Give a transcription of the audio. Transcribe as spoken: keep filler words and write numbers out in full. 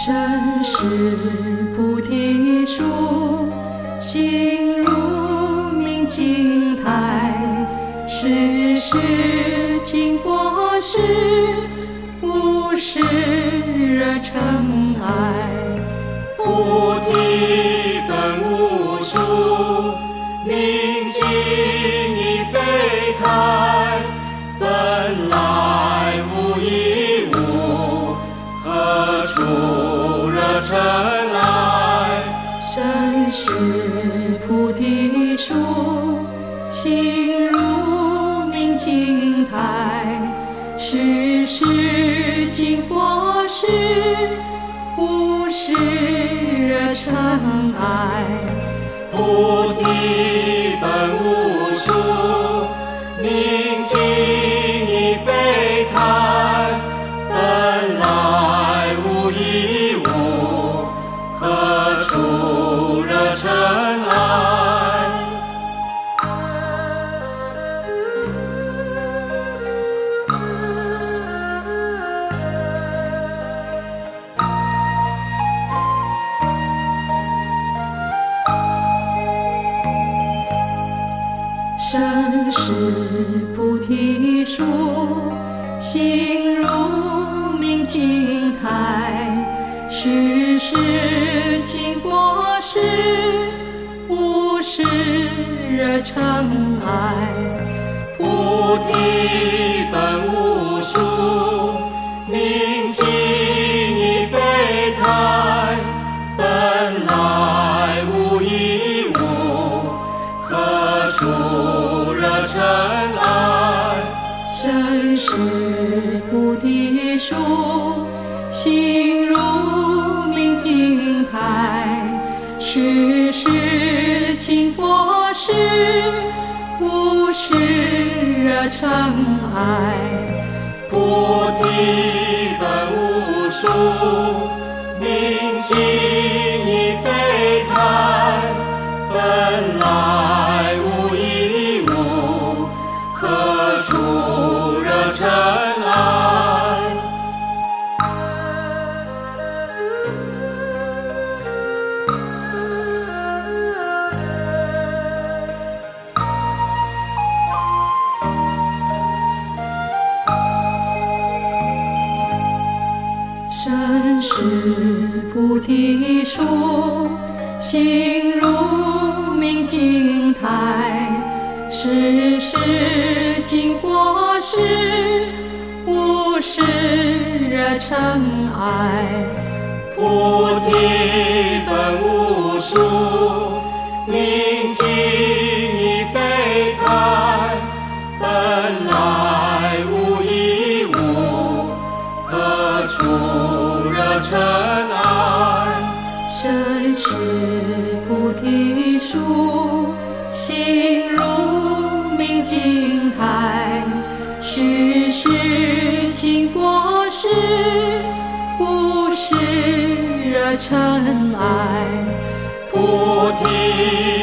身是菩提树，心如明镜台，时时勤佛事，无事惹尘埃。 菩提本无树，明镜亦非台，本来无一物，何处惹尘埃？ 身是菩提树，心如明镜台，时时勤佛事，无事惹尘埃。 菩提本无树，明镜亦非台，本来无一物，何处惹尘埃？ 身是菩提树，心如明镜台，时时勤佛事，无事惹尘埃。 菩提本无树，明镜亦非台，本来无一物，何处惹尘埃？ 身是菩提树，心如明镜台，时时勤佛事，无事惹尘埃。 菩提本无树，明镜亦非台，本来无一物，何处惹尘埃？ 身是菩提树，心如明镜台，时时勤佛事，无事惹尘埃。 菩提本无树，明镜亦非台，本来无一物，何处惹尘埃？ 身是菩提树，心如明镜台，时时勤佛事，无事惹尘埃。 菩提